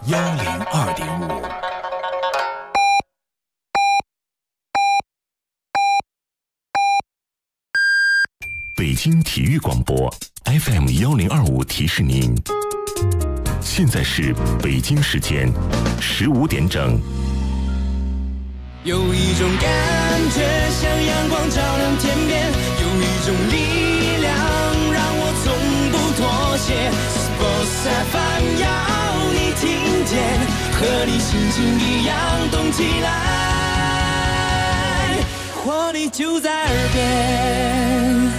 102.5。北京体育广播 FM 1025提示您，现在是北京时间15点整。 有一种感觉像阳光照亮天边，有一种力量让我从不妥协。Sports FM 要你听见，和你心情一样动起来，活力就在耳边。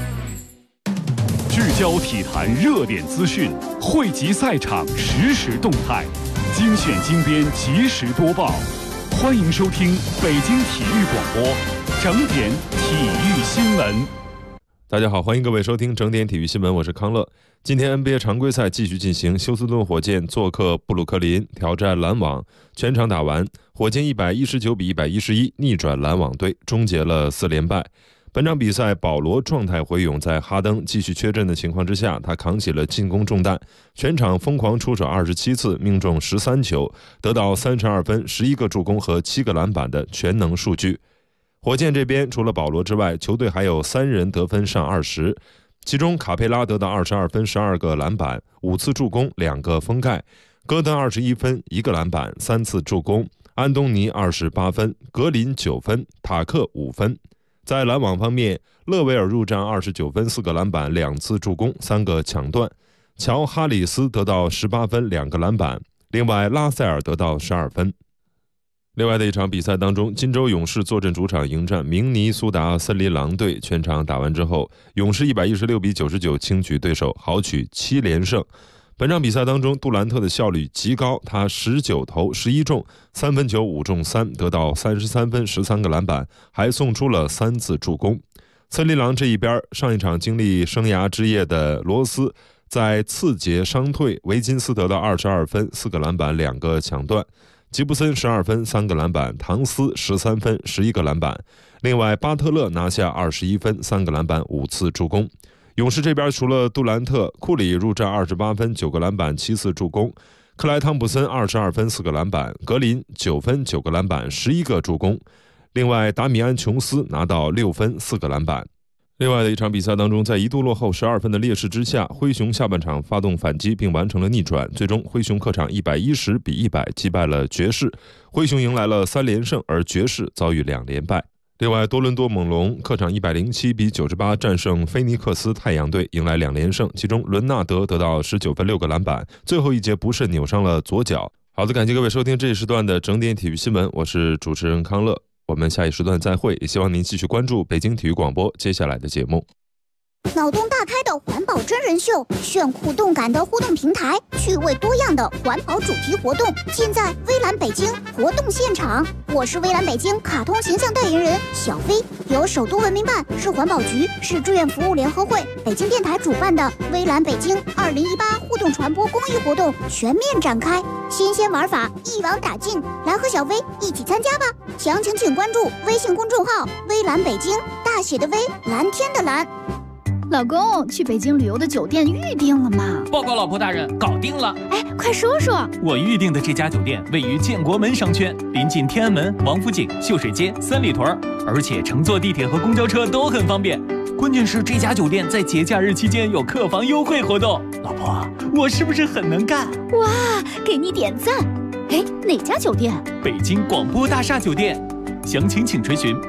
聚焦体坛热点资讯，汇集赛场实时动态，精选精编及时播报。欢迎收听北京体育广播整点体育新闻。 大家好，欢迎各位收听整点体育新闻，我是康乐。今天 NBA 常规赛继续进行，休斯顿火箭做客布鲁克林挑战篮网，全场打完，火箭119比111逆转篮网队，终结了4连败。本场比赛，保罗状态回勇，在哈登继续缺阵的情况之下，他扛起了进攻重担，全场疯狂出手27次，命中13球，得到32分、11个助攻和7个篮板的全能数据。火箭这边除了保罗之外，球队还有3人得分上20，其中卡佩拉得到22分、12个篮板、5次助攻、2个封盖；戈登21分、1个篮板、3次助攻；安东尼28分，格林9分，塔克5分。在篮网方面，勒维尔入账29分、4个篮板、2次助攻、3个抢断；乔哈里斯得到18分、2个篮板，另外拉塞尔得到12分。另外的一场比赛当中，金州勇士坐镇主场迎战明尼苏达森林狼队，全场打完之后，勇士116比99轻取对手，豪取7连胜。本场比赛当中，杜兰特的效率极高，他19投11中，3分球5中3，得到33分、13个篮板，还送出了3次助攻。森林狼这一边，上一场经历生涯之夜的罗斯在次节伤退，维金斯得到22分、4个篮板、2个抢断；吉布森12分、3个篮板，唐斯13分、11个篮板。另外，巴特勒拿下21分、3个篮板、5次助攻。勇士这边除了杜兰特，库里入账28分、9个篮板、7次助攻；克莱汤普森22分、4个篮板；格林9分、9个篮板、11个助攻。另外，达米安·琼斯拿到6分、4个篮板。另外的一场比赛当中，在一度落后12分的劣势之下，灰熊下半场发动反击并完成了逆转，最终灰熊客场110比100击败了爵士，灰熊迎来了3连胜，而爵士遭遇2连败。另外，多伦多猛龙客场107比98战胜菲尼克斯太阳队，迎来2连胜，其中伦纳德得到19分、6个篮板，最后一节不慎扭伤了左脚。好的，感谢各位收听这一时段的整点体育新闻，我是主持人康乐，我们下一时段再会，也希望您继续关注北京体育广播接下来的节目。 脑洞大开的环保真人秀，炫酷动感的互动平台，趣味多样的环保主题活动，尽在微蓝北京活动现场。我是微蓝北京卡通形象代言人小飞，由首都文明办、市环保局、市志愿服务联合会、北京电台主办的微蓝北京2018互动传播公益活动全面展开，新鲜玩法一网打尽，来和小飞一起参加吧！详情请关注微信公众号微蓝北京，大写的微，蓝天的蓝。 老公，去北京旅游的酒店预定了吗？ 报告老婆大人，搞定了。 哎，快说说。 我预定的这家酒店位于建国门商圈，临近天安门、王府井、秀水街、三里屯，而且乘坐地铁和公交车都很方便。关键是这家酒店在节假日期间有客房优惠活动。老婆，我是不是很能干？ 哇，给你点赞。哎，哪家酒店？ 北京广播大厦酒店。详情请垂询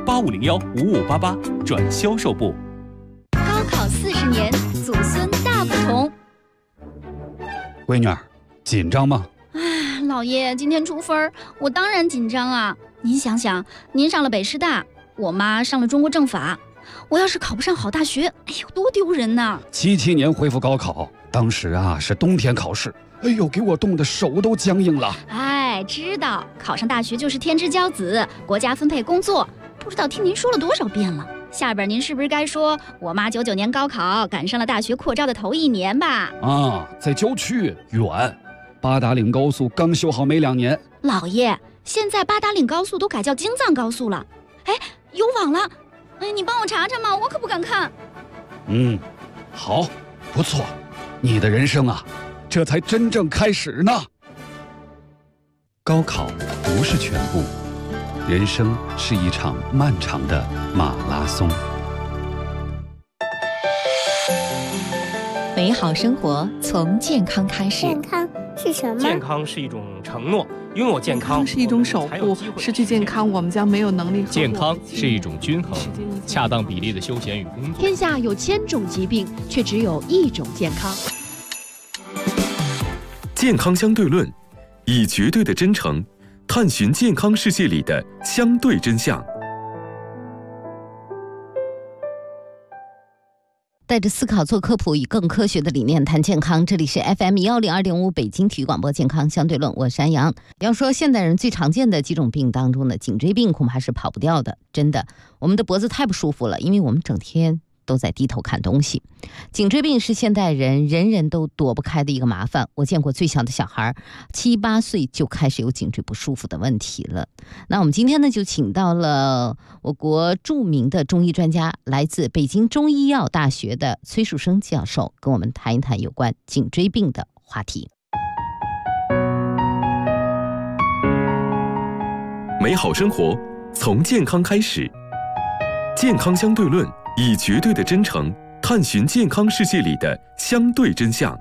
8501-5588转销售部。 高考40年，祖孙大不同。 闺女儿，紧张吗？ 哎，老爷，今天出分，我当然紧张啊。您想想，您上了北师大，我妈上了中国政法，我要是考不上好大学，哎呦，多丢人呐 ！77年恢复高考，当时啊是冬天考试，哎呦，给我冻得手都僵硬了。 哎，知道考上大学就是天之骄子，国家分配工作，不知道听您说了多少遍了。下边您是不是该说我妈99年高考赶上了大学扩招的头1年吧？ 啊，在郊区远，八达岭高速刚修好没2年。 老爷，现在八达岭高速都改叫京藏高速了。哎，有网了，哎，你帮我查查嘛，我可不敢看。 好，不错，你的人生啊，这才真正开始呢。 高考不是全部，人生是一场漫长的马拉松。 美好生活从健康开始。 健康是什么？ 健康是一种承诺，拥有健康是一种守护，失去健康我们将没有能力。 健康是一种均衡，恰当比例的休闲与工作。 天下有1000种疾病，却只有1种健康。 健康相对论，以绝对的真诚探寻健康世界里的相对真相。 带着思考做科普，以更科学的理念谈健康。这里是 FM102.5北京体育广播健康相对论，我是山羊。要说现代人最常见的几种病当中呢，颈椎病恐怕是跑不掉的。真的，我们的脖子太不舒服了，因为我们整天都在低头看东西。颈椎病是现代人人人都躲不开的一个麻烦。我见过最小的小孩7、8岁就开始有颈椎不舒服的问题了。那我们今天呢，就请到了我国著名的中医专家，来自北京中医药大学的崔树生教授，跟我们谈一谈有关颈椎病的话题。 美好生活从健康开始，健康相对论，以绝对的真诚探寻健康世界里的相对真相。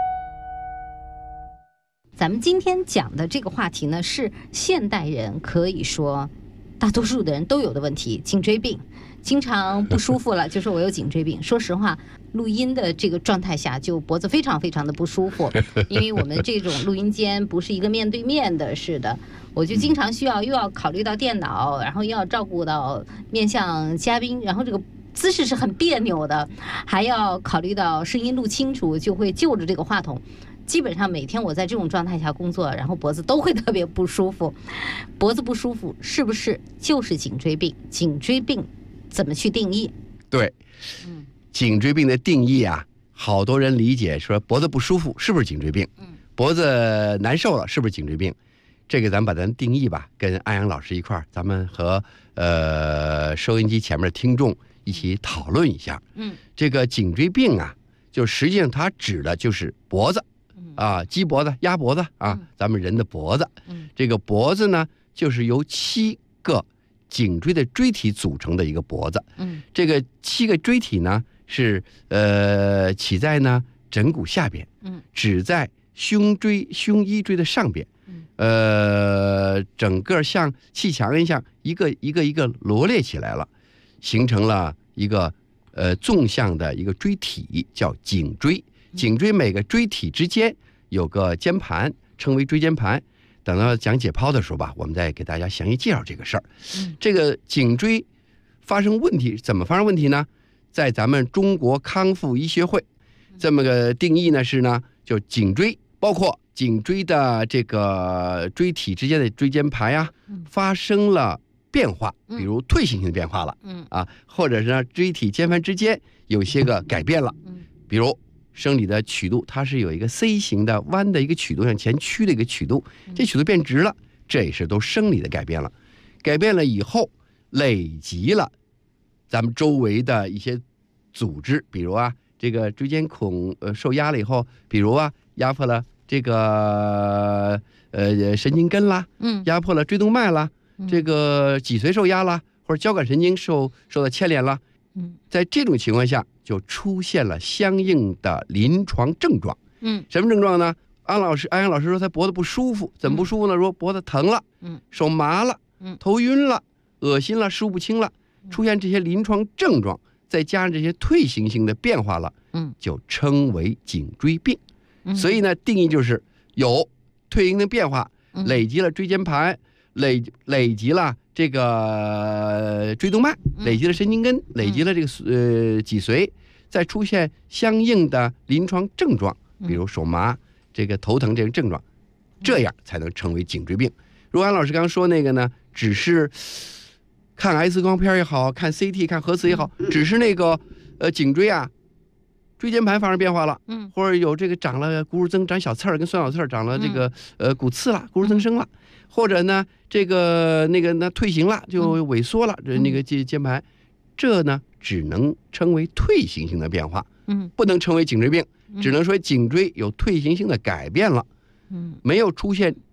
咱们今天讲的这个话题呢，是现代人可以说大多数的人都有的问题，颈椎病。经常不舒服了就说我有颈椎病。说实话，录音的这个状态下就脖子非常非常的不舒服，因为我们这种录音间不是一个面对面的似的，我就经常需要又要考虑到电脑，然后又要照顾到面向嘉宾，然后这个姿势是很别扭的，还要考虑到声音录清楚，就会就着这个话筒。基本上每天我在这种状态下工作，然后脖子都会特别不舒服。脖子不舒服是不是就是颈椎病？颈椎病怎么去定义？ 对，颈椎病的定义啊，好多人理解说脖子不舒服是不是颈椎病？脖子难受了是不是颈椎病？这个咱把咱定义吧，跟安阳老师一块儿，咱们和收音机前面的听众一起讨论一下。这个颈椎病啊，就实际上它指的就是脖子。鸡脖子、鸭脖子啊，咱们人的脖子。这个脖子呢，就是由7个颈椎的椎体组成的一个脖子。这个7个椎体呢，是起在呢枕骨下边，指在胸衣椎的上边。整个像砌墙一样，一个一个罗列起来了，形成了一个纵向的一个椎体，叫颈椎。颈椎每个椎体之间有个间盘，称为椎间盘。等到讲解剖的时候吧，我们再给大家详细介绍这个事儿。这个颈椎发生问题怎么发生问题呢？在咱们中国康复医学会这么个定义呢，是呢，就颈椎包括颈椎的这个椎体之间的椎间盘呀，发生了变化，比如退行性的变化了，或者是呢椎体间盘之间有些个改变了，比如生理的曲度，它是有一个 C 型的弯的一个曲度，向前屈的一个曲度，这曲度变直了，这也是都生理的改变了。改变了以后，累积了咱们周围的一些组织，比如这个椎间孔受压了以后，比如压迫了这个神经根啦，压迫了椎动脉啦，这个脊髓受压啦，或者交感神经受到牵连了。在这种情况下，就出现了相应的临床症状。什么症状呢？安阳老师说他脖子不舒服，怎么不舒服呢？说脖子疼了，手麻了，头晕了，恶心了，食不清了，出现这些临床症状，再加上这些退行性的变化了，就称为颈椎病。所以呢，定义就是有退行的变化，累积了椎间盘，累积了这个椎动脉，累积了神经根，累积了这个脊髓，再出现相应的临床症状，比如手麻、这个头疼这种症状，这样才能成为颈椎病。如安老师刚说那个呢，只是看 X 光片也好看 CT 看核磁也好，只是那个颈椎椎间盘发生变化了，或者有这个长了骨质增长小刺儿，跟酸小刺儿长了这个骨刺了，骨质增生了，或者呢这个那退行了，就萎缩了，那个间盘，这呢只能称为退行性的变化，不能称为颈椎病，只能说颈椎有退行性的改变了，没有出现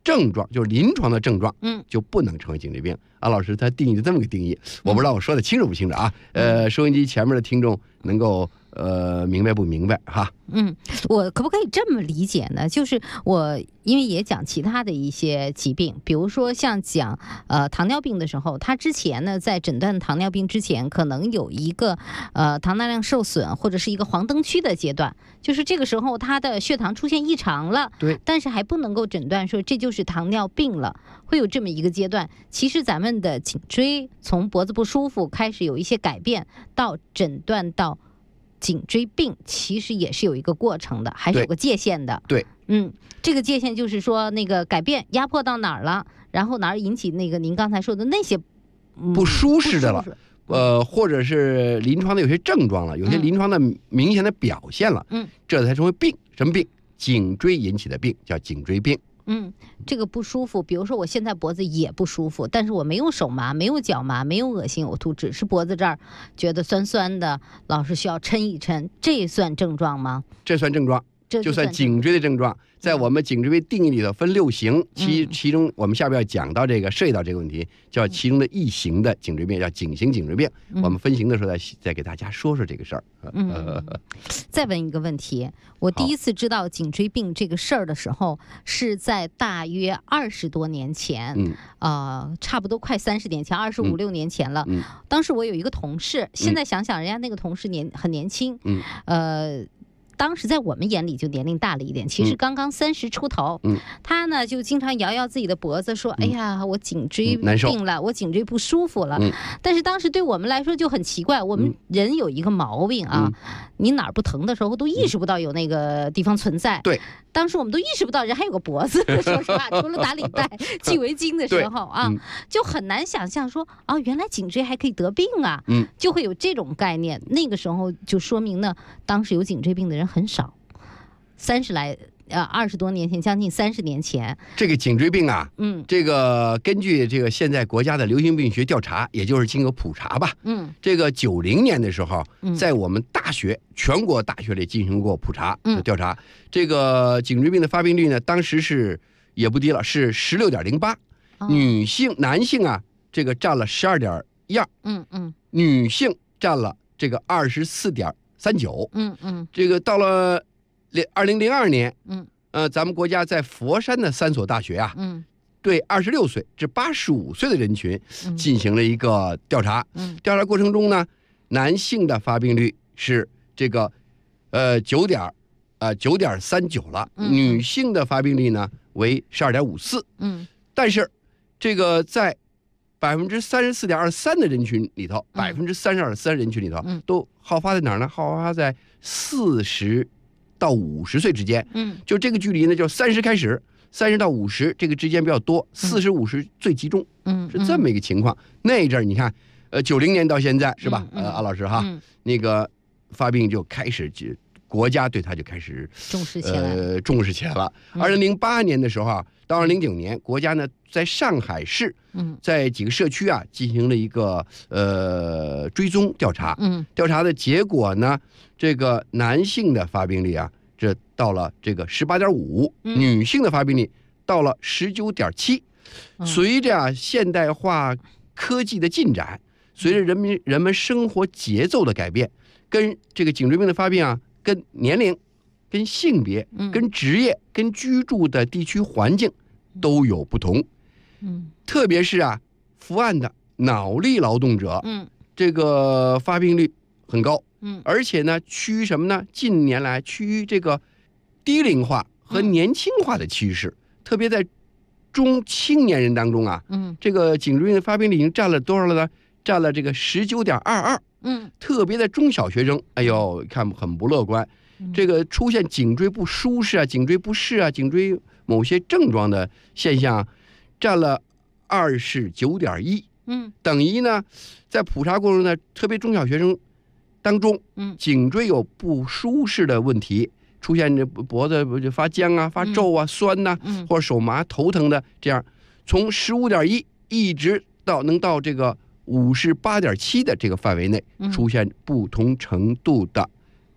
症状，就是临床的症状，就不能成为颈椎病。安老师他定义的这么个定义，我不知道我说的清楚不清楚啊？收音机前面的听众能够明白不明白哈？ 我可不可以这么理解呢？就是我因为也讲其他的一些疾病，比如说像讲糖尿病的时候，他之前呢在诊断糖尿病之前，可能有一个糖耐量受损或者是一个黄灯区的阶段，就是这个时候他的血糖出现异常了， 对， 但是还不能够诊断说这就是糖尿病了，会有这么一个阶段。其实咱们的颈椎从脖子不舒服开始有一些改变，到诊断到颈椎病其实也是有一个过程的，还是有个界限的。 对， 这个界限就是说那个改变压迫到哪儿了，然后哪儿引起那个您刚才说的那些不舒适的了，或者是临床的有些症状了，有些临床的明显的表现了，这才成为病。什么病？颈椎引起的病叫颈椎病。 这个不舒服，比如说我现在脖子也不舒服，但是我没有手麻，没有脚麻，没有恶心呕吐，只是脖子这儿觉得酸酸的，老是需要抻一抻，这算症状吗？ 这算症状，就算颈椎的症状。在我们颈椎病定义里头分6型，其中我们下边要讲到这个涉及到这个问题，叫其中的一型的颈椎病，叫颈型颈椎病。我们分型的时候再给大家说说这个事儿。 再问一个问题，我第一次知道颈椎病这个事儿的时候，是在大约20多年前，差不多快30年前，25、6年前了。当时我有一个同事，现在想想，人家那个同事很年轻，当时在我们眼里就年龄大了一点，其实刚刚30出头。他呢就经常摇摇自己的脖子说：“哎呀，我颈椎病了，我颈椎不舒服了。”但是当时对我们来说就很奇怪，我们人有一个毛病啊，你哪儿不疼的时候都意识不到有那个地方存在。 对， 当时我们都意识不到人还有个脖子，说实话，除了打领带、系围巾的时候啊，就很难想象说原来颈椎还可以得病啊，就会有这种概念。那个时候就说明呢，当时有颈椎病的人很少，20多年前，将近30年前， 这个颈椎病啊，这个根据这个现在国家的流行病学调查，也就是经过普查吧，这个90年的时候，在我们全国大学里进行过普查调查，这个颈椎病的发病率呢，当时是也不低了，是16.08%，男性啊，这个占了12.12%，女性占了这个24.39%，这个到了2002年，咱们国家在佛山的3所大学啊，对26岁至85岁的人群进行了一个调查。调查过程中呢，男性的发病率是这个9.39了，女性的发病率呢为12.54。但是这个在34.23%的人群里头，32.3%人群里头，都好发在哪儿呢？好发在40到50岁之间。就这个距离呢，就30开始，30到50这个之间比较多，40、50最集中。是这么一个情况。那阵儿你看，90年到现在是吧？安老师哈，那个发病就开始国家对它就开始重视起来了。2008年的时候啊，到2009年，国家呢在上海市，在几个社区啊进行了一个追踪调查。调查的结果呢，这个男性的发病率啊，这到了这个18.5%，女性的发病率到了19.7%。随着现代化科技的进展，随着人们生活节奏的改变，跟这个颈椎病的发病啊，跟年龄、跟性别、跟职业、跟居住的地区环境都有不同。特别是啊，伏案的脑力劳动者，这个发病率很高。而且呢，趋于什么呢？近年来趋于这个低龄化和年轻化的趋势，特别在中青年人当中啊，这个颈椎病的发病率已经占了多少了呢？占了这个19.22%。特别的中小学生，哎呦，看很不乐观。这个出现颈椎不舒适啊、颈椎不适啊、颈椎某些症状的现象，占了29.1%。等于呢，在普查过程中呢，特别中小学生当中，颈椎有不舒适的问题，出现这脖子发僵啊、发皱啊、酸呐，或者手麻、头疼的，这样从15.1一直能到这个58.7的这个范围内，出现不同程度的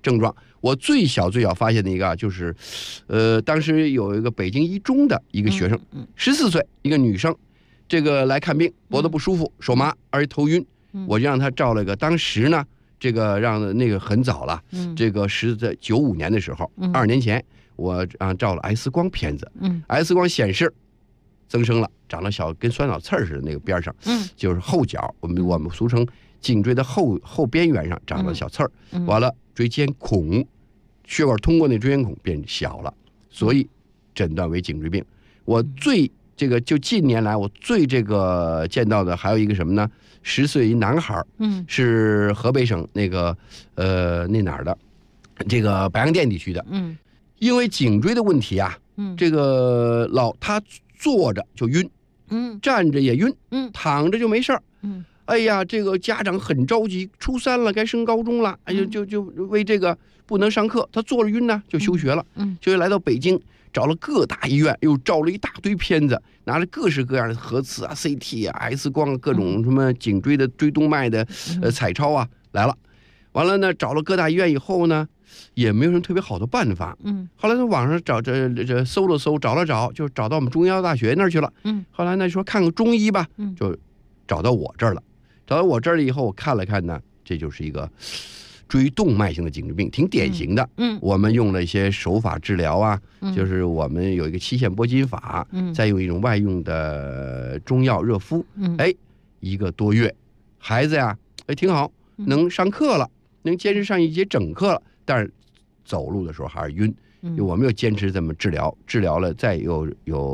症状。我最小发现的一个就是，当时有一个北京一中的一个学生，14岁，一个女生，这个来看病，脖子不舒服，手麻，而且头晕，我就让她照了个，当时呢，这个让那个很早了，这个是在95年的时候，20年前，我照了 X 光片子，X 光显示增生了，长了小跟酸枣刺似的那个边上，就是后角，我们俗称颈椎的后边缘上长了小刺儿，完了椎间孔，血管通过那椎间孔变小了，所以诊断为颈椎病。我最这个就近年来我最这个见到的还有一个什么呢？10岁一男孩，是河北省那个那哪儿的，这个白洋淀地区的，因为颈椎的问题啊，这个他坐着就晕，站着也晕，躺着就没事儿，哎呀，这个家长很着急，初3了，该升高中了，哎呦，就为这个不能上课，他坐着晕呢，就休学了，就来到北京，找了各大医院，又照了一大堆片子，拿着各式各样的核磁啊、CT 啊、X 光啊，各种什么颈椎的椎动脉的彩超啊来了，完了呢，找了各大医院以后呢，也没有什么特别好的办法，后来在网上找这搜了搜，找了找，就找到我们中医药大学那儿去了，后来呢说看看中医吧，就找到我这儿了。找到我这儿了以后，我看了看呢，这就是一个椎动脉性的颈椎病，挺典型的。我们用了一些手法治疗啊，就是我们有一个期限拨筋法，再用一种外用的中药热敷，哎，1个多月，孩子呀，哎挺好，能上课了，能坚持上一节整课了，但是走路的时候还是晕。我们又坚持这么治疗了，再有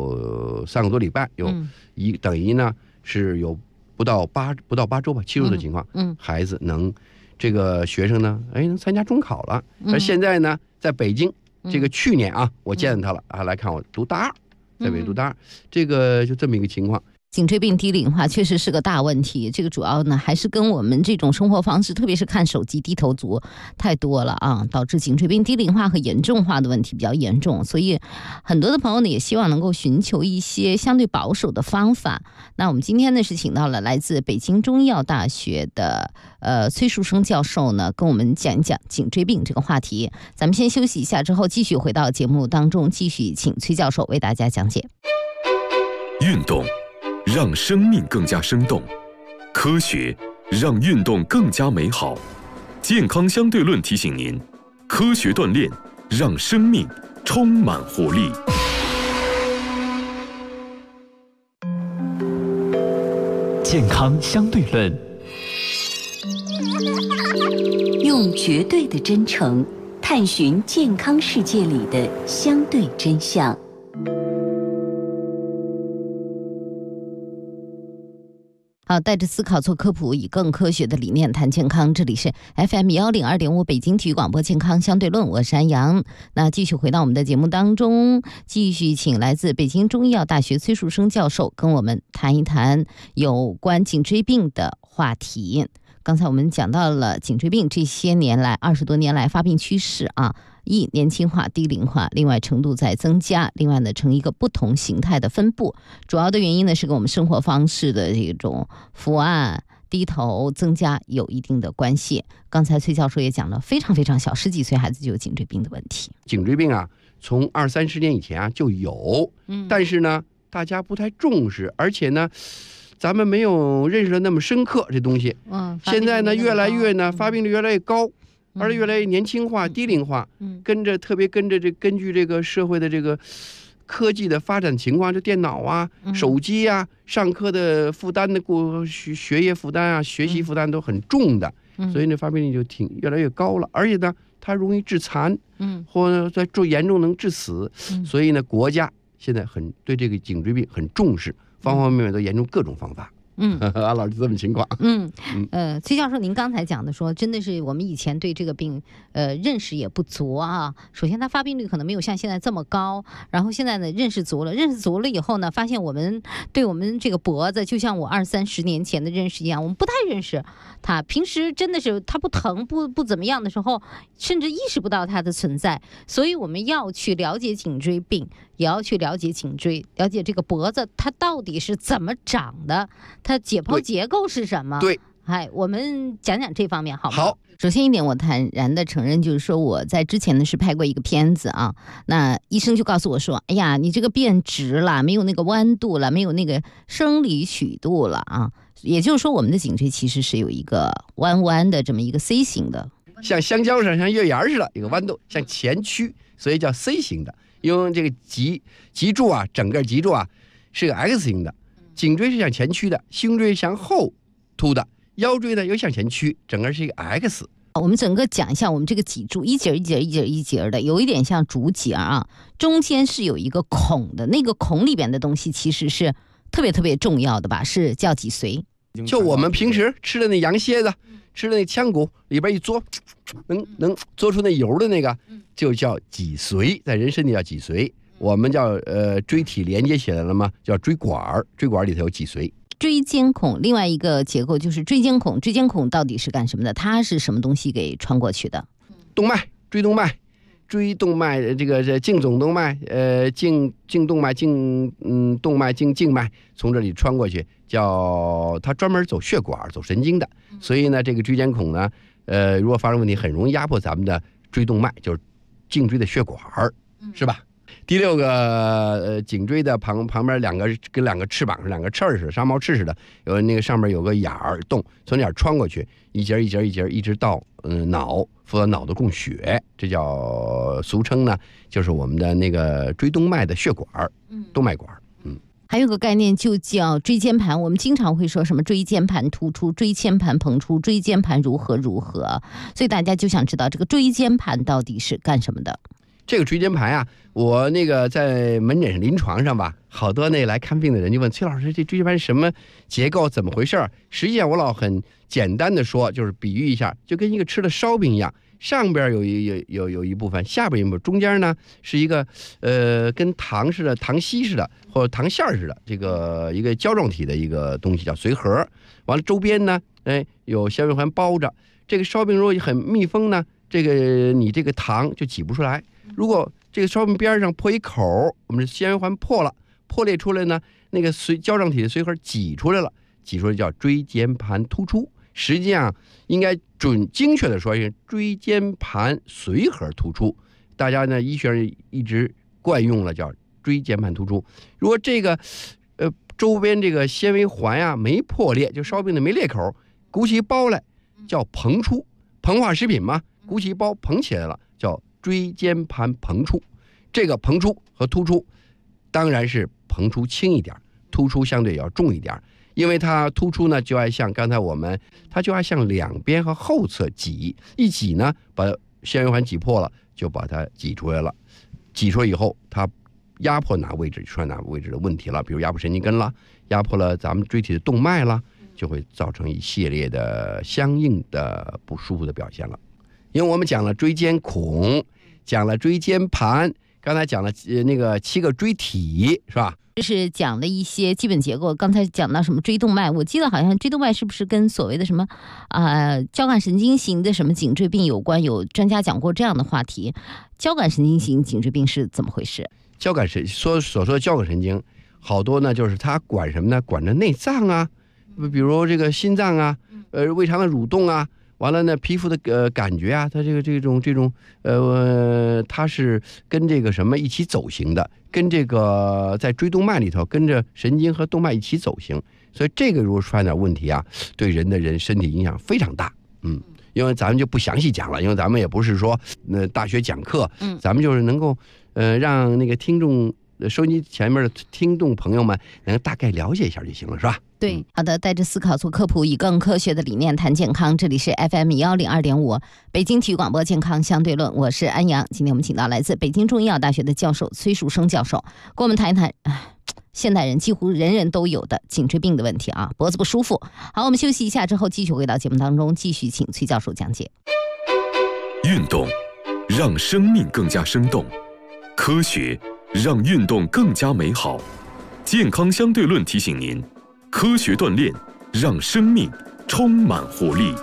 3个多礼拜，等于呢是有不到8周吧，7周的情况，孩子能，这个学生呢，哎，能参加中考了。而现在呢，在北京，这个去年啊，我见到他了啊，来看我读大2，在北京读大2，这个就这么一个情况。 颈椎病低龄化确实是个大问题，这个主要呢还是跟我们这种生活方式，特别是看手机低头族太多了啊，导致颈椎病低龄化和严重化的问题比较严重，所以很多的朋友呢也希望能够寻求一些相对保守的方法。那我们今天呢是请到了来自北京中医药大学的崔树生教授呢，跟我们讲一讲颈椎病这个话题。咱们先休息一下，之后继续回到节目当中，继续请崔教授为大家讲解。 运动让生命更加生动，科学让运动更加美好。健康相对论提醒您，科学锻炼让生命充满活力。 健康相对论， 用绝对的真诚探寻健康世界里的相对真相。 好，带着思考做科普，以更科学的理念谈健康。这里是 FM 102.5北京体育广播健康相对论，我是安阳。那继续回到我们的节目当中，继续请来自北京中医药大学崔树生教授跟我们谈一谈有关颈椎病的话题。刚才我们讲到了颈椎病这些年来20多年来发病趋势啊，年轻化、低龄化，另外程度在增加，另外呢成一个不同形态的分布。主要的原因呢是跟我们生活方式的这种伏案、低头增加有一定的关系。刚才崔教授也讲了，非常非常小，10几岁孩子就有颈椎病的问题。 颈椎病啊，从20-30年以前啊就有，但是呢大家不太重视，而且呢咱们没有认识的那么深刻这东西。现在呢越来越呢发病率越来越高，而且越来越年轻化、低龄化，特别根据这个社会的这个科技的发展情况，这电脑啊、手机啊、上课的负担的学业负担啊、学习负担都很重的，所以呢发病率就越来越高了，而且呢它容易致残，或者在严重能致死，所以呢国家现在对这个颈椎病很重视，方方面面都研究各种方法。安老师这么情况。 崔教授，您刚才讲的说，真的是我们以前对这个病认识也不足啊。首先，它发病率可能没有像现在这么高，然后现在呢认识足了以后呢，发现我们这个脖子，就像我20-30年前的认识一样，我们不太认识它。平时真的是它不疼不怎么样的时候，甚至意识不到它的存在。所以我们要去了解颈椎病，也要去了解颈椎，了解这个脖子它到底是怎么长的。它解剖结构是什么？ 对， 我们讲讲这方面好吗？ 好。 首先一点，我坦然的承认，就是说我在之前呢是拍过一个片子啊，那医生就告诉我说，哎呀，你这个变直了，没有那个弯度了，没有那个生理曲度了啊。也就是说，我们的颈椎其实是有一个弯弯的这么一个 C 型的， 像香蕉上像月牙似的，有个弯度，像前屈，所以叫 C 型的。因为这个脊柱啊，整个脊柱啊是个 X 型的，颈椎是向前屈的，胸椎向后凸的，腰椎呢又向前屈，整个是一个 X。 我们整个讲一下我们这个脊柱，一节一节一节一节的，有一点像竹节啊，中间是有一个孔的，那个孔里边的东西其实是特别特别重要的吧，是叫脊髓。 就我们平时吃的那羊蝎子，吃的那腔骨里边一嘬，能嘬出那油的那个，就叫脊髓，在人身体叫脊髓。我们叫椎体连接起来了嘛，叫椎管，椎管里头有脊髓。 椎间孔另外一个结构就是椎间孔，椎间孔到底是干什么的？它是什么东西给穿过去的？ 动脉，椎动脉，椎动脉这个颈总动脉，颈动脉，动脉静脉从这里穿过去，叫它专门走血管、走神经的。所以呢，这个椎间孔呢，如果发生问题，很容易压迫咱们的椎动脉，就是颈椎的血管，是吧？第六个颈椎的旁边跟两个翅膀是两个翅儿似的，上毛翅似的，有那个上面有个眼儿洞，从那眼穿过去，一节一节一节一直到脑，负责脑的供血，这叫俗称呢，就是我们的那个椎动脉的血管，动脉管。 还有个概念就叫椎间盘，我们经常会说什么椎间盘突出、椎间盘膨出、椎间盘如何，所以大家就想知道这个椎间盘到底是干什么的。 这个椎间盘啊，我那个在门诊临床上吧，好多那来看病的人就问崔老师，这椎间盘是什么结构，怎么回事？实际上我老很简单的说，就是比喻一下，就跟一个吃的烧饼一样，上边有一部分，下边一部分，中间呢是一个跟糖似的、糖稀似的或者糖馅似的，这个一个胶状体的一个东西叫髓核。完了周边呢，有纤维环包着。这个烧饼如果很密封呢，你这个糖就挤不出来。如果这个烧饼边上破一口，我们的纤维环破裂出来呢，那个胶状体的髓核挤出来了，挤出来叫椎间盘突出。实际上应该精确的说是椎间盘髓核突出，大家呢医学上一直惯用了叫椎间盘突出。如果这个周边这个纤维环啊没破裂，就烧饼的没裂口，鼓起包来叫膨出，膨化食品嘛，鼓起包膨起来了叫椎间盘膨出。这个膨出和突出当然是膨出轻一点，突出相对要重一点，因为它突出呢就爱像刚才它就爱向两边和后侧挤，一挤呢把纤维环挤破了，就把它挤出来了。挤出来以后，它压迫哪位置出现哪位置的问题了，比如压迫神经根了，压迫了咱们椎体的动脉了，就会造成一系列的相应的不舒服的表现了。因为我们讲了椎间孔，讲了椎间盘，刚才讲了那个7个椎体，是吧？ 这是讲了一些基本结构。刚才讲到什么椎动脉，我记得好像椎动脉是不是跟所谓的什么交感神经型的什么颈椎病有关？有专家讲过这样的话题。交感神经型颈椎病是怎么回事？ 所说的交感神经，好多呢就是它管什么呢？管着内脏啊，比如这个心脏啊，胃肠的蠕动啊。完了呢，皮肤的感觉啊，它这种它是跟这个什么一起走行的，跟这个在椎动脉里头跟着神经和动脉一起走行，所以这个如果出现点问题啊，对人身体影响非常大。因为咱们就不详细讲了，因为咱们也不是说大学讲课，咱们就是能够让那个听众收音机前面的听众朋友们能大概了解一下就行了，是吧？ 对，好的，带着思考做科普，以更科学的理念谈健康。这里是 FM102.5 北京体育广播健康相对论，我是安阳。今天我们请到来自北京中医药大学的教授崔树生教授，跟我们谈一谈现代人几乎人人都有的颈椎病的问题啊，脖子不舒服。好，我们休息一下之后继续回到节目当中，继续请崔教授讲解。 运动让生命更加生动，科学让运动更加美好。健康相对论提醒您，科学锻炼让生命充满活力。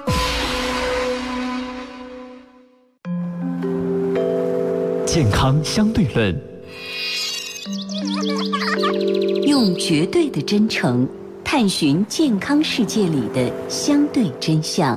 健康相对论， 用绝对的真诚探寻健康世界里的相对真相。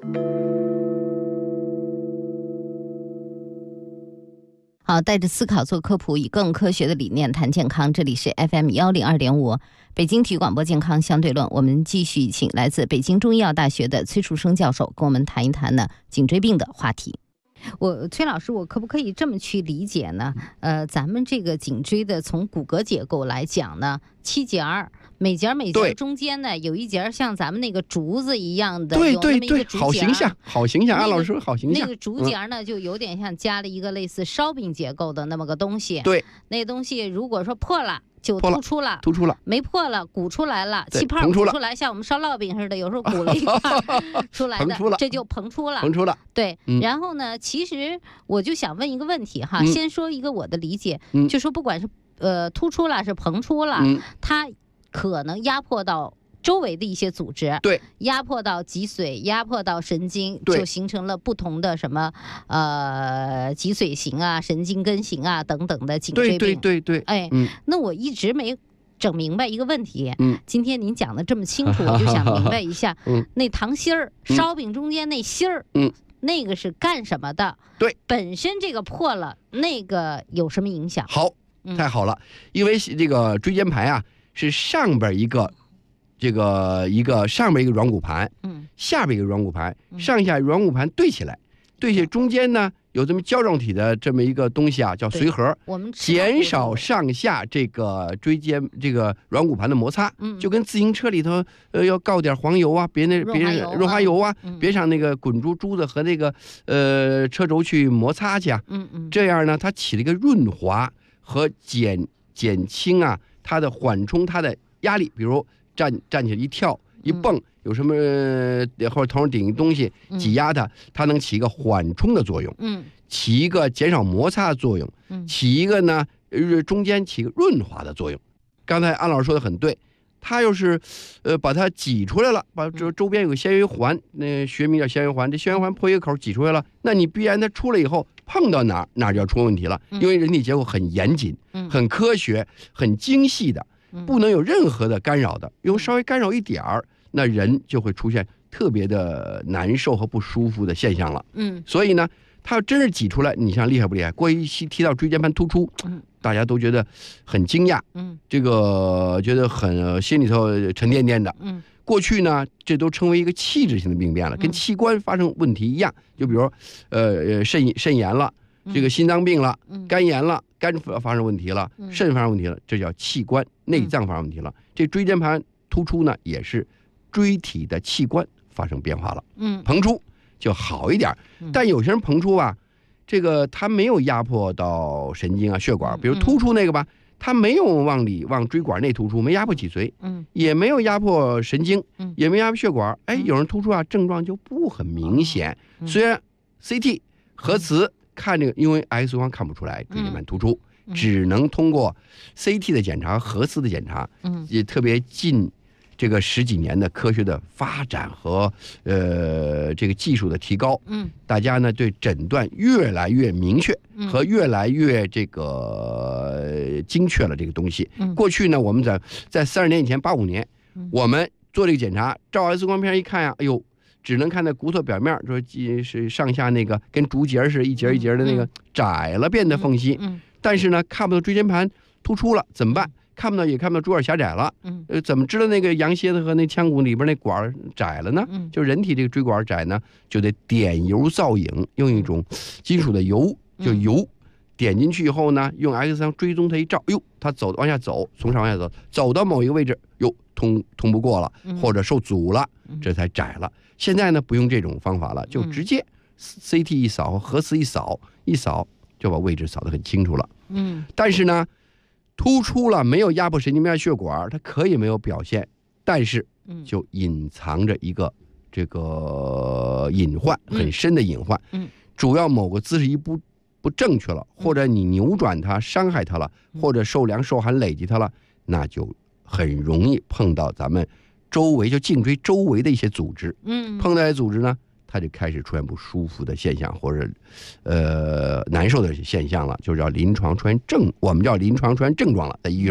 好，带着思考做科普，以更科学的理念谈健康。这里是 FM102.5 北京体育广播健康相对论。我们继续请来自北京中医药大学的崔树生教授跟我们谈一谈呢颈椎病的话题。崔老师，我可不可以这么去理解呢？咱们这个颈椎的从骨骼结构来讲呢，7节儿，每节中间呢有一节像咱们那个竹子一样的， 对，好形象，好形象，安老师好形象。 那个竹节呢，就有点像加了一个类似烧饼结构的那么个东西。 对， 那东西如果说破了，就突出了，没破了，鼓出来了，气泡鼓出来，像我们烧烙饼似的，有时候鼓了一块出来的，这就膨出了。对，然后呢，其实我就想问一个问题哈，先说一个我的理解，就说不管是突出了是膨出了，它可能压迫到周围的一些组织， 对， 压迫到脊髓，压迫到神经，就形成了不同的什么脊髓型啊、神经根型啊等等的颈椎病。 对， 哎，那我一直没整明白一个问题。今天您讲的这么清楚，我就想明白一下，那糖心儿，烧饼中间那芯儿，那个是干什么的？ 对， 本身这个破了，那个有什么影响？ 好，太好了，因为这个椎间盘啊是上边一个。上面一个软骨盘，下边一个软骨盘，上下软骨盘对起来，中间呢有这么胶状体的这么一个东西啊，叫髓核，减少上下这个椎间这个软骨盘的摩擦，就跟自行车里头要告点黄油啊，别润滑油啊，别上那个滚珠子和那个车轴去摩擦去啊，这样呢它起了一个润滑和减轻啊它的缓冲它的压力，比如站起来一跳一蹦，有什么或者头上顶一东西挤压它能起一个缓冲的作用，起一个减少摩擦的作用，起一个呢中间起一个润滑的作用。刚才安老师说的很对，它要是把它挤出来了，把这周边有个纤维环，那学名叫纤维环，这纤维环破一个口挤出来了，那你必然它出来以后碰到哪就要出问题了，因为人体结构很严谨、很科学、很精细的。不能有任何的干扰的，因为稍微干扰一点儿，那人就会出现特别的难受和不舒服的现象了。所以呢，它要真是挤出来，你像厉害不厉害？过一期提到椎间盘突出，大家都觉得很惊讶，这个觉得很心里头沉甸甸的。过去呢，这都称为一个器质性的病变了，跟器官发生问题一样。就比如肾炎了。这个心脏病了，肝炎了，肝发生问题了，肾发生问题了，这叫器官内脏发生问题了。这椎间盘突出呢，也是椎体的器官发生变化了。膨出就好一点，但有些人膨出啊，这个他没有压迫到神经啊、血管，比如突出那个吧，他没有往椎管内突出，没压迫脊髓，也没有压迫神经，也没压迫血管。哎，有人突出啊，症状就不很明显。虽然 CT 核磁。看这个，因为 X 光看不出来椎间盘突出，只能通过 CT 的检查、核磁的检查。也特别近这个10几年的科学的发展和这个技术的提高，大家呢对诊断越来越明确和越来越这个精确了。这个东西，过去呢我们在30年以前，85年，我们做这个检查，照 X 光片一看呀，哎呦。只能看到骨头表面，说是上下那个跟竹节似的，一节一节的那个窄了变的缝隙，但是呢看不到椎间盘突出了，怎么办？看不到也看不到主管狭窄了，怎么知道那个羊蝎子和那腔骨里边那管窄了呢？就人体这个椎管窄呢，就得点油造影，用一种金属的油，就油点进去以后呢，用 X 光追踪它一照，哟，它往下走，从上往下走，走到某一个位置，哟，通不过了，或者受阻了，这才窄了。现在呢，不用这种方法了，就直接 CT 一扫，核磁一扫就把位置扫得很清楚了。但是呢，突出了没有压迫神经面血管，它可以没有表现，但是就隐藏着一个这个隐患，很深的隐患。主要某个姿势一不正确了，或者你扭转它伤害它了，或者受凉受寒累积它了，那就很容易碰到咱们周围就颈椎周围的一些组织，碰到一些组织呢，它就开始出现不舒服的现象，或者难受的现象了，就叫临床出现我们叫临床出现症状了，在医院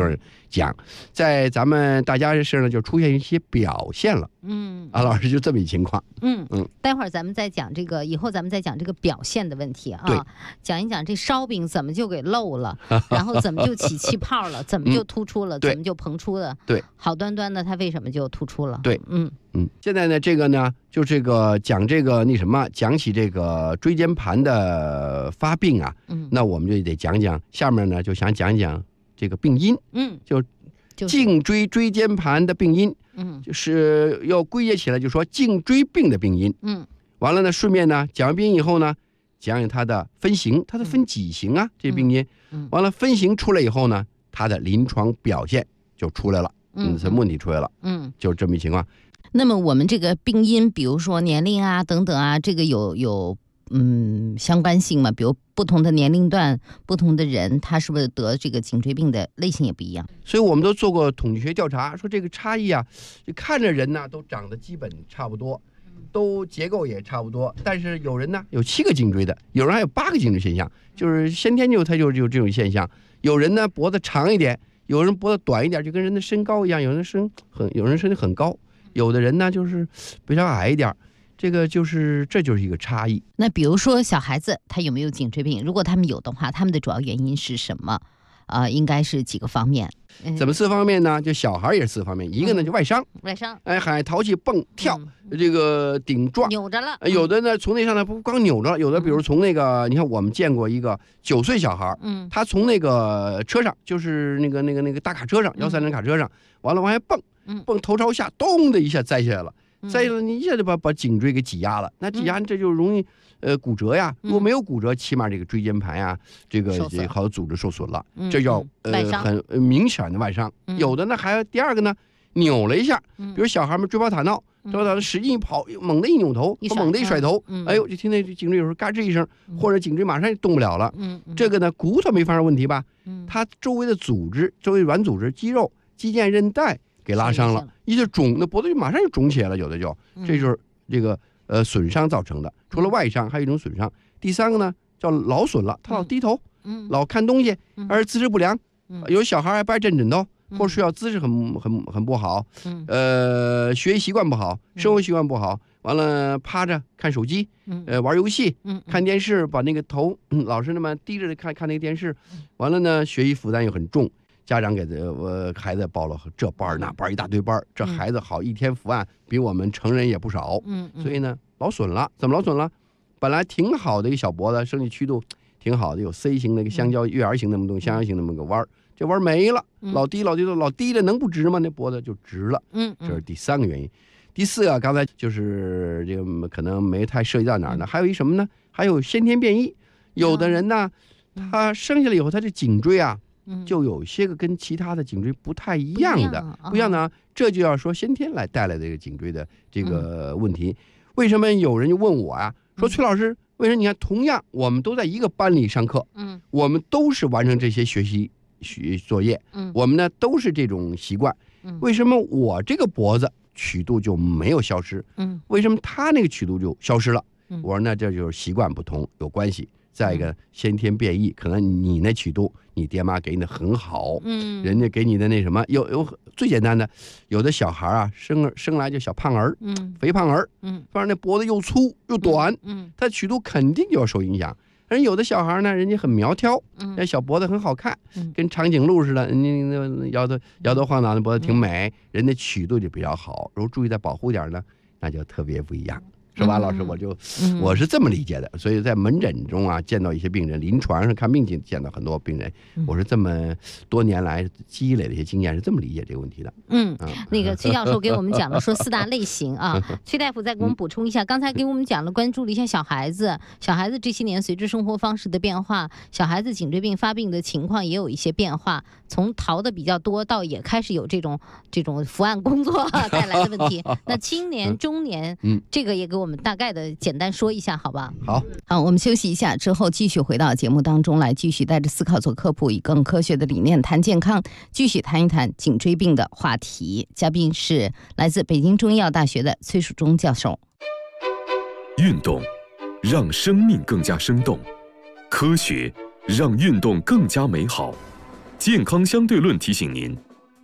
讲，在咱们大家身上就出现一些表现了。老师就这么一情况。 待会儿咱们再讲这个，以后咱们再讲这个表现的问题啊。 对， 讲一讲这烧饼怎么就给漏了，然后怎么就起气泡了，怎么就突出了，怎么就膨出了。 对， 好端端的它为什么就突出了？ 对，现在呢，这个呢，就这个讲这个那什么，讲起这个椎间盘的发病啊，那我们就得讲讲，下面呢就想讲讲这个病因，就颈椎椎间盘的病因，就是要归结起来，就说颈椎病的病因，完了呢，顺便呢讲完病因以后呢，讲讲它的分型，它的分几型啊？这病因，完了分型出来以后呢，它的临床表现就出来了，什么问题出来了？就这么一情况。 那么我们这个病因，比如说年龄啊等等啊，这个有相关性吗？比如不同的年龄段、不同的人，他是不是得这个颈椎病的类型也不一样？ 所以我们都做过统计学调查，说这个差异啊，就看着人呢都长得基本差不多，都结构也差不多，但是有人呢有7个颈椎的，有人还有8个颈椎现象，就是先天他就这种现象。有人呢脖子长一点，有人脖子短一点，就跟人的身高一样，有人身体很高。有的人呢就是比较矮一点，这就是一个差异。 那比如说小孩子他有没有颈椎病？如果他们有的话，他们的主要原因是什么？应该是几个方面。 怎么4方面呢？就小孩也是4方面，一个呢就外伤，海淘气蹦跳，这个顶撞扭着了。 有的呢从那上呢不光扭着，有的比如从那个，你看我们见过一个9岁小孩，他从那个车上，就是那个大卡车上，130卡车上，完了往下蹦。头朝下，咚的一下栽下来了，你一下就把颈椎给挤压了，那挤压这就容易骨折呀。如果没有骨折，起码这个椎间盘呀，这个好多组织受损了，这叫很明显的外伤。有的呢还有第二个呢，扭了一下，比如小孩们追跑打闹，使劲一跑，猛地一扭头，或猛地一甩头，哎呦，就听那颈椎有时候嘎吱一声，或者颈椎马上就动不了了。这个呢骨头没发生问题吧，它周围的组织，周围软组织、肌肉、肌腱、韧带给拉伤了，一就肿，那脖子就马上就肿起来了，有的这就是这个损伤造成的。除了外伤，还有一种损伤。第三个呢叫劳损了，他老低头，老看东西，而姿势不良，有小孩还不爱枕枕头，或者睡觉姿势很不好，学习习惯不好，生活习惯不好，完了趴着看手机，玩游戏，看电视，把那个头老是那么低着看那个电视，完了呢学习负担又很重。家长给孩子报了这班那班一大堆班，这孩子好一天伏案比我们成人也不少，所以呢劳损了。怎么劳损了？本来挺好的一个小脖子，生理曲度挺好的，有 C 型的一个香蕉月牙形那么东西，香蕉形那么个弯，这弯没了，老低的能不直吗？那脖子就直了。这是第3个原因。第4个刚才就是这个可能没太涉及到哪儿呢？还有一什么呢？还有先天变异，有的人呢，他生下来以后，他这颈椎啊。就有些个跟其他的颈椎不太一样的，不一样的啊，这就要说先天来带来这个颈椎的这个问题。为什么有人就问我啊，说崔老师，为什么你看同样我们都在一个班里上课，我们都是完成这些学习作业，我们呢都是这种习惯，为什么我这个脖子曲度就没有消失？为什么他那个曲度就消失了？我说那这就是习惯不同有关系。再一个先天变异，可能你那曲度，你爹妈给你的很好，人家给你的那什么，有最简单的，有的小孩啊，生来就小胖儿，肥胖儿，反正那脖子又粗又短，他曲度肯定就要受影响。人有的小孩呢，人家很苗条，那小脖子很好看，跟长颈鹿似的，那摇头晃脑的脖子挺美，人家曲度就比较好。如果注意再保护点呢，那就特别不一样。是吧，老师？我是这么理解的，所以在门诊中啊，见到一些病人，临床上看病见到很多病人，我是这么多年来积累的一些经验，是这么理解这个问题的。 那个崔教授给我们讲了说4大类型啊，崔大夫再给我们补充一下，刚才给我们讲了，关注了一下小孩子这些年随着生活方式的变化，小孩子颈椎病发病的情况也有一些变化，从逃的比较多到也开始有这种伏案工作带来的问题。那青年、中年，这个也给我们大概的简单说一下，好吧？ 好， 我们休息一下之后，继续回到节目当中来，继续带着思考做科普，以更科学的理念谈健康，继续谈一谈颈椎病的话题。嘉宾是来自北京中医药大学的崔树忠教授。 运动让生命更加生动，科学让运动更加美好。健康相对论提醒您，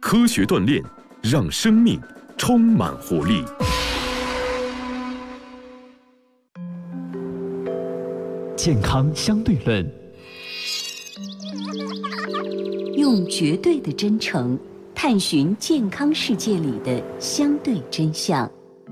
科学锻炼，让生命充满活力。 健康相对论， 用绝对的真诚探寻健康世界里的相对真相。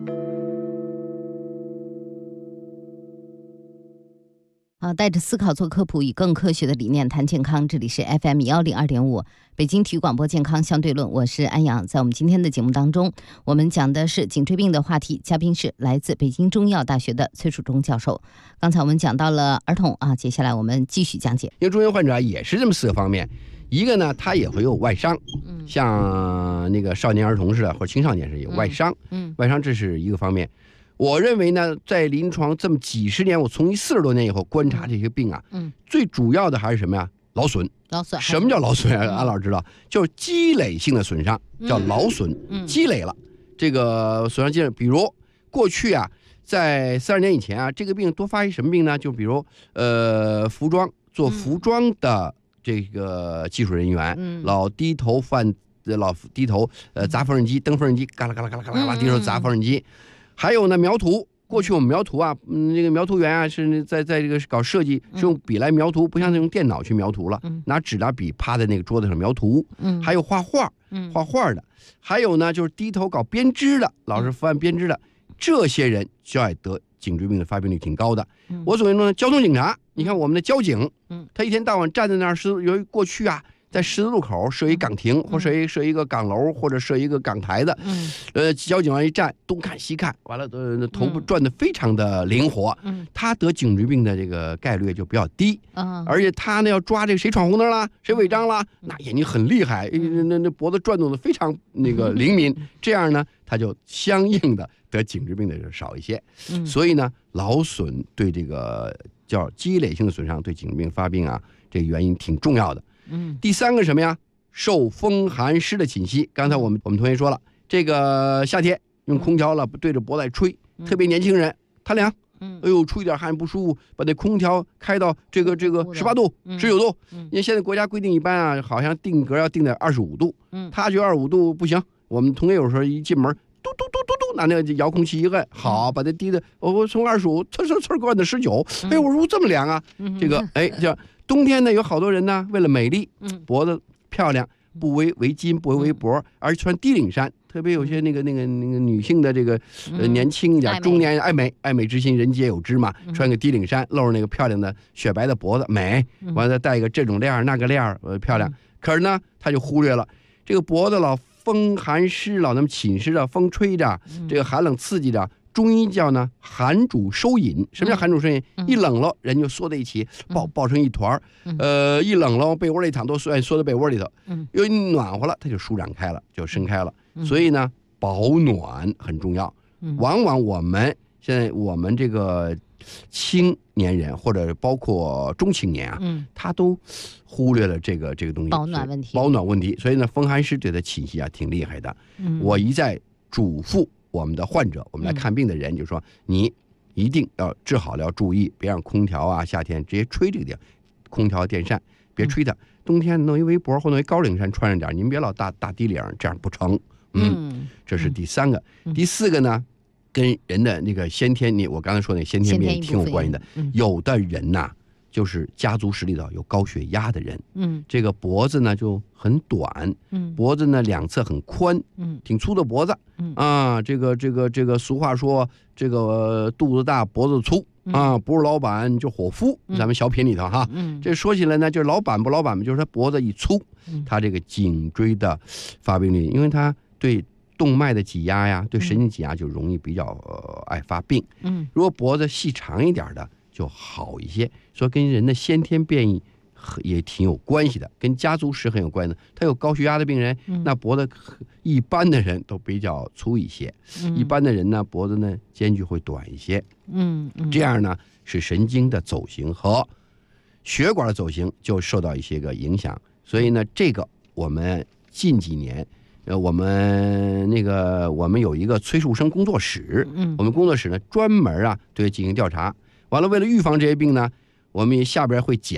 带着思考做科普，以更科学的理念谈健康。这里是 FM102.5 北京体育广播健康相对论，我是安阳。在我们今天的节目当中，我们讲的是颈椎病的话题，嘉宾是来自北京中医药大学的崔树忠教授。刚才我们讲到了儿童啊，接下来我们继续讲解。 因为中年患者也是这么4个方面，一个呢，他也会有外伤，像那个少年儿童似的，或者青少年是有外伤，外伤这是一个方面。我认为呢，在临床这么几十年，我从40多年以后观察这些病啊，最主要的还是什么呀？劳损。什么叫劳损啊？安老师知道，就是积累性的损伤，叫劳损，积累了。这个损伤积累，比如过去啊，在30年以前啊，这个病多发一什么病呢？就比如服装做服装的这个技术人员，老低头砸缝纫机，蹬缝纫机，嘎啦嘎啦嘎啦嘎啦低头砸缝纫机。还有呢，描图。过去我们描图啊，那个描图员啊是在这个搞设计，是用笔来描图，不像是用电脑去描图了，拿纸拿笔趴在那个桌子上描图。还有画画的，还有呢就是低头搞编织的，老是伏案编织的，这些人就爱得颈椎病的发病率挺高的。我总结说呢，交通警察，你看我们的交警，他一天到晚站在那儿，由于过去啊。在十字路口设一岗亭，或设一个岗楼，或者设一个岗台的，交警往一站，东看西看，完了头部转得非常的灵活，他得颈椎病的这个概率就比较低，而且他呢要抓这个谁闯红灯了，谁违章了，那眼睛很厉害，那脖子转动的非常那个灵敏，这样呢他就相应的得颈椎病的就少一些，所以呢劳损对这个叫积累性的损伤对颈椎病发病啊，这个原因挺重要的。第3个什么呀？受风寒湿的侵袭。刚才我们同学说了，这个夏天用空调了对着脖子吹，特别年轻人贪凉，哎呦出一点汗不舒服，把那空调开到这个18度、19度。因为现在国家规定一般啊，好像定格要定在25度，他觉得25度不行。我们同学有时候一进门，嘟嘟嘟嘟嘟，拿那个遥控器一按，好，把它低的，我从25呲关到19。哎，我说这么凉啊，这个叫。冬天呢，有好多人呢，为了美丽，脖子漂亮，不围围巾，不围围脖，而穿低领衫。特别有些那个女性的这个年轻一点，中年爱美之心，人皆有之嘛。穿个低领衫，露着那个漂亮的雪白的脖子，美。完了再戴一个这种链儿那个链儿，漂亮。可是呢，他就忽略了这个脖子老风寒湿，老那么侵蚀着，风吹着，这个寒冷刺激着。中医叫呢寒主收引。什么叫寒主收引？一冷了人就缩在一起，抱成一团一冷了被窝里躺都缩在被窝里头，又暖和了它就舒展开了，就伸开了。所以呢保暖很重要。往往我们现在这个青年人或者包括中青年啊，他都忽略了这个东西，保暖问题。所以呢风寒湿对它侵袭啊挺厉害的。我一再嘱咐我们的患者，我们来看病的人，就说你一定要治好了，要注意，别让空调啊，夏天直接吹这个地方，空调电扇别吹它。冬天弄一围脖或弄一高领衫穿上点，您别老大低领，这样不成。这是第3个。第4个呢，跟人的那个先天，我刚才说那先天病挺有关系的。有的人呐，就是家族史里头有高血压的人，这个脖子呢就很短，脖子呢两侧很宽，挺粗的脖子，这个俗话说，这个肚子大脖子粗啊，不是老板就伙夫，咱们小品里头哈，这说起来呢，就是老板不老板，就是他脖子一粗，他这个颈椎的发病率，因为他对动脉的挤压呀，对神经挤压就容易比较爱发病。如果脖子细长一点的就好一些，所以跟人的先天变异也挺有关系的，跟家族史很有关系的。他有高血压的病人，那脖子一般的人都比较粗一些，一般的人呢脖子呢间距会短一些。这样呢使神经的走形和血管的走形就受到一些个影响。所以呢，这个我们近几年。我们有一个崔树生工作室，我们工作室呢专门对进行调查。完了，为了预防这些病呢，我们下边会讲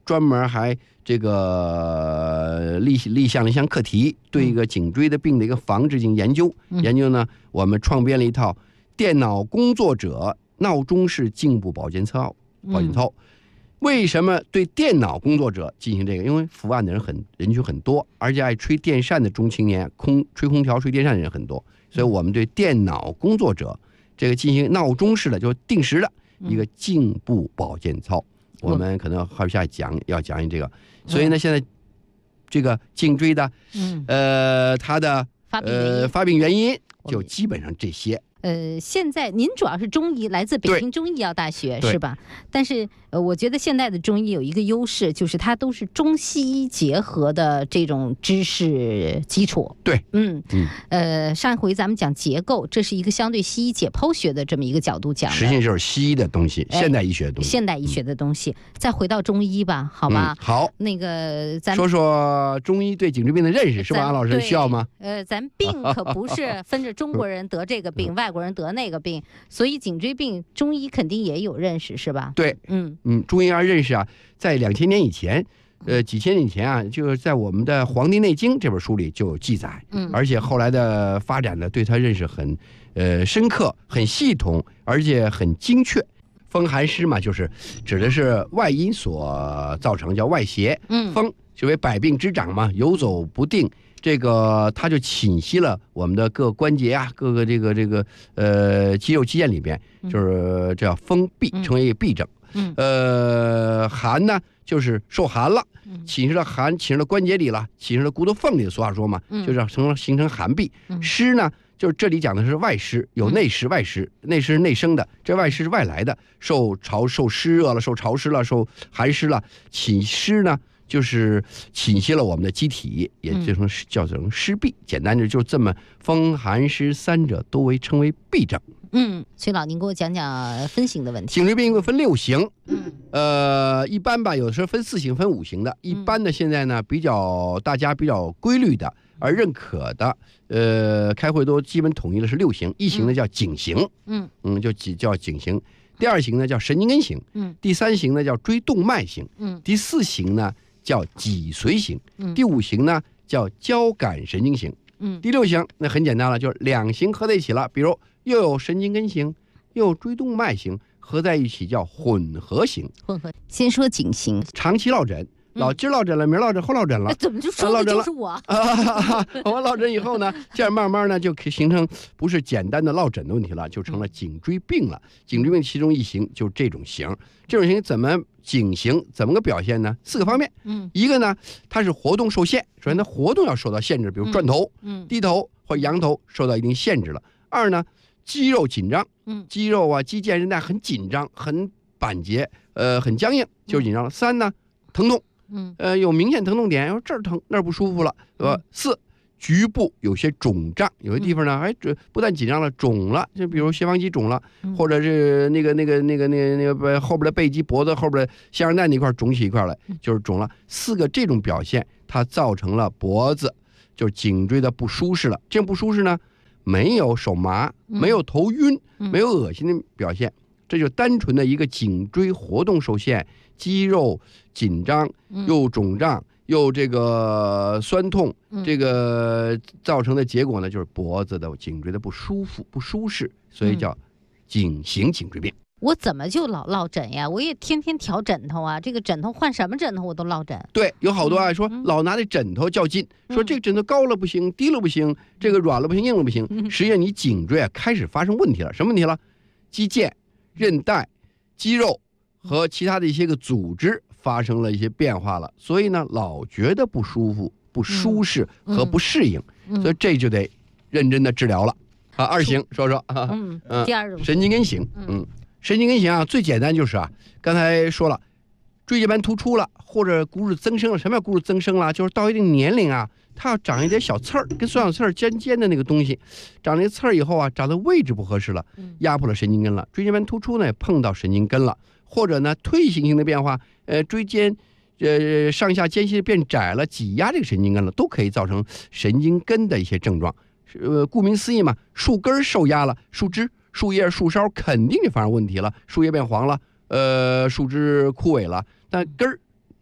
专门还这个立项了一项课题，对一个颈椎的病的一个防治进行研究。研究呢，我们创编了一套电脑工作者闹钟式颈部保健操。为什么对电脑工作者进行这个？因为伏案的人群很多，而且爱吹电扇的中青年，吹空调、吹电扇的人很多，所以我们对电脑工作者这个进行闹钟式的，就定时的一个颈部保健操。我们可能后下要讲这个。所以呢，现在这个颈椎的它的发病原因就基本上这些。 现在您主要是中医，来自北京中医药大学是吧？但是我觉得现在的中医有一个优势，就是它都是中西医结合的这种知识基础。 对， 上一回咱们讲结构，这是一个相对西医解剖学的这么一个角度讲的， 实际上就是西医的东西，现代医学的东西。 现代医学的东西，再回到中医吧，好吧？ 好， 那个咱说说中医对颈椎病的认识，是吧？安老师需要吗？ 咱病可不是分着中国人得这个病，外国人得那个病，所以颈椎病中医肯定也有认识，是吧？ 对，中医要认识啊，在2000年以前，几千年以前啊，就是在我们的《黄帝内经》这本书里就有记载，而且后来的发展呢，对它认识很深刻、很系统，而且很精确。风寒湿嘛，就是指的是外因所造成，叫外邪。风就为百病之长嘛，游走不定。这个它就侵袭了我们的各关节啊，各个这个肌肉肌腱里边，就是这叫风痹，成为痹症。寒呢，就是受寒了，侵蚀了关节里了，侵蚀了骨头缝里的，俗话说嘛，就是形成寒痹。湿呢，就是这里讲的是外湿，有内湿、外湿。内湿是内生的，这外湿是外来的，受湿热了，受潮湿了，受寒湿了。侵湿呢，就是侵袭了我们的机体，也叫成湿痹。简单的就这么，风寒湿三者都称为痹症。 崔老，您给我讲讲分型的问题。 颈椎病一共分6型，一般吧，有的时候分4型、分5型的。一般的现在呢，大家比较规律的而认可的，开会都基本统一的是6型。1型呢叫颈型，就叫颈型。第2型呢叫神经根型，第3型呢叫椎动脉型，第4型呢叫脊髓型，第5型呢叫交感神经型，第6型那很简单了，就是2型合在一起了，比如又有神经根型，又有椎动脉型，合在一起叫混合型。 先说颈型， 长期落枕。今儿落枕了，明儿落枕，后落枕了， 怎么就说的就是我？ 我落枕以后呢，这样慢慢呢就可以形成不是简单的落枕的问题了，就成了颈椎病了。颈椎病其中一型就是这种型，这种型颈型怎么个表现呢？4个方面。一个呢，它是活动受限，首先它活动要受到限制，比如转头、低头或仰头受到一定限制了。2呢，肌肉紧张，肌肉啊、肌腱、韧带很紧张、很板结，很僵硬，就是紧张了。3呢，疼痛。有明显疼痛点，这儿疼那儿不舒服了，4局部有些肿胀，有些地方呢不但紧张了，肿了，就比如斜方肌肿了，或者是那个后边的背肌、脖子后边的下韧带那块肿起一块来，就是肿了。4个这种表现，它造成了脖子就是颈椎的不舒适了。这种不舒适呢，没有手麻，没有头晕，没有恶心的表现，这就单纯的一个颈椎活动受限。肌肉紧张又肿胀又这个酸痛，这个造成的结果呢，就是脖子的颈椎的不舒服、不舒适，所以叫颈型颈椎病。 我怎么就老落枕呀？我也天天调枕头啊，这个枕头换什么枕头我都落枕。 对，有好多说老拿那枕头较劲，说这个枕头高了不行，低了不行，这个软了不行，硬了不行。实际上你颈椎开始发生问题了，什么问题了？肌腱、韧带、肌肉和其他的一些个组织发生了一些变化了，所以呢，老觉得不舒服、不舒适和不适应，所以这就得认真的治疗了。2型说说第2种神经根型，神经根型啊，最简单就是刚才说了，椎间盘突出了，或者骨质增生了。什么叫骨质增生了？就是到一定年龄它要长一点小刺儿，跟酸小刺儿尖的那个东西，长了刺儿以后长的位置不合适了，压迫了神经根了。椎间盘突出呢，碰到神经根了。或者呢，退行性的变化，椎间，上下间隙变窄了，挤压这个神经根了，都可以造成神经根的一些症状。顾名思义嘛，树根受压了，树枝、树叶、树梢肯定就发生问题了，树叶变黄了，树枝枯萎了，但根儿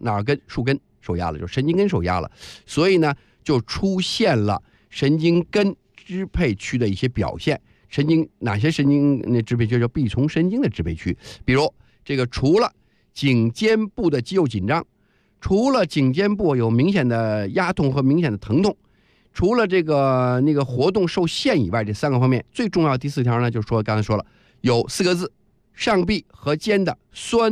哪根树根受压了，就是神经根受压了，所以呢就出现了神经根支配区的一些表现。哪些神经支配区叫臂丛神经的支配区？比如这个，除了颈肩部的肌肉紧张，除了颈肩部有明显的压痛和明显的疼痛，除了这个活动受限以外，这3个方面最重要的第4条呢，就是说刚才说了，有4个字：上臂和肩的酸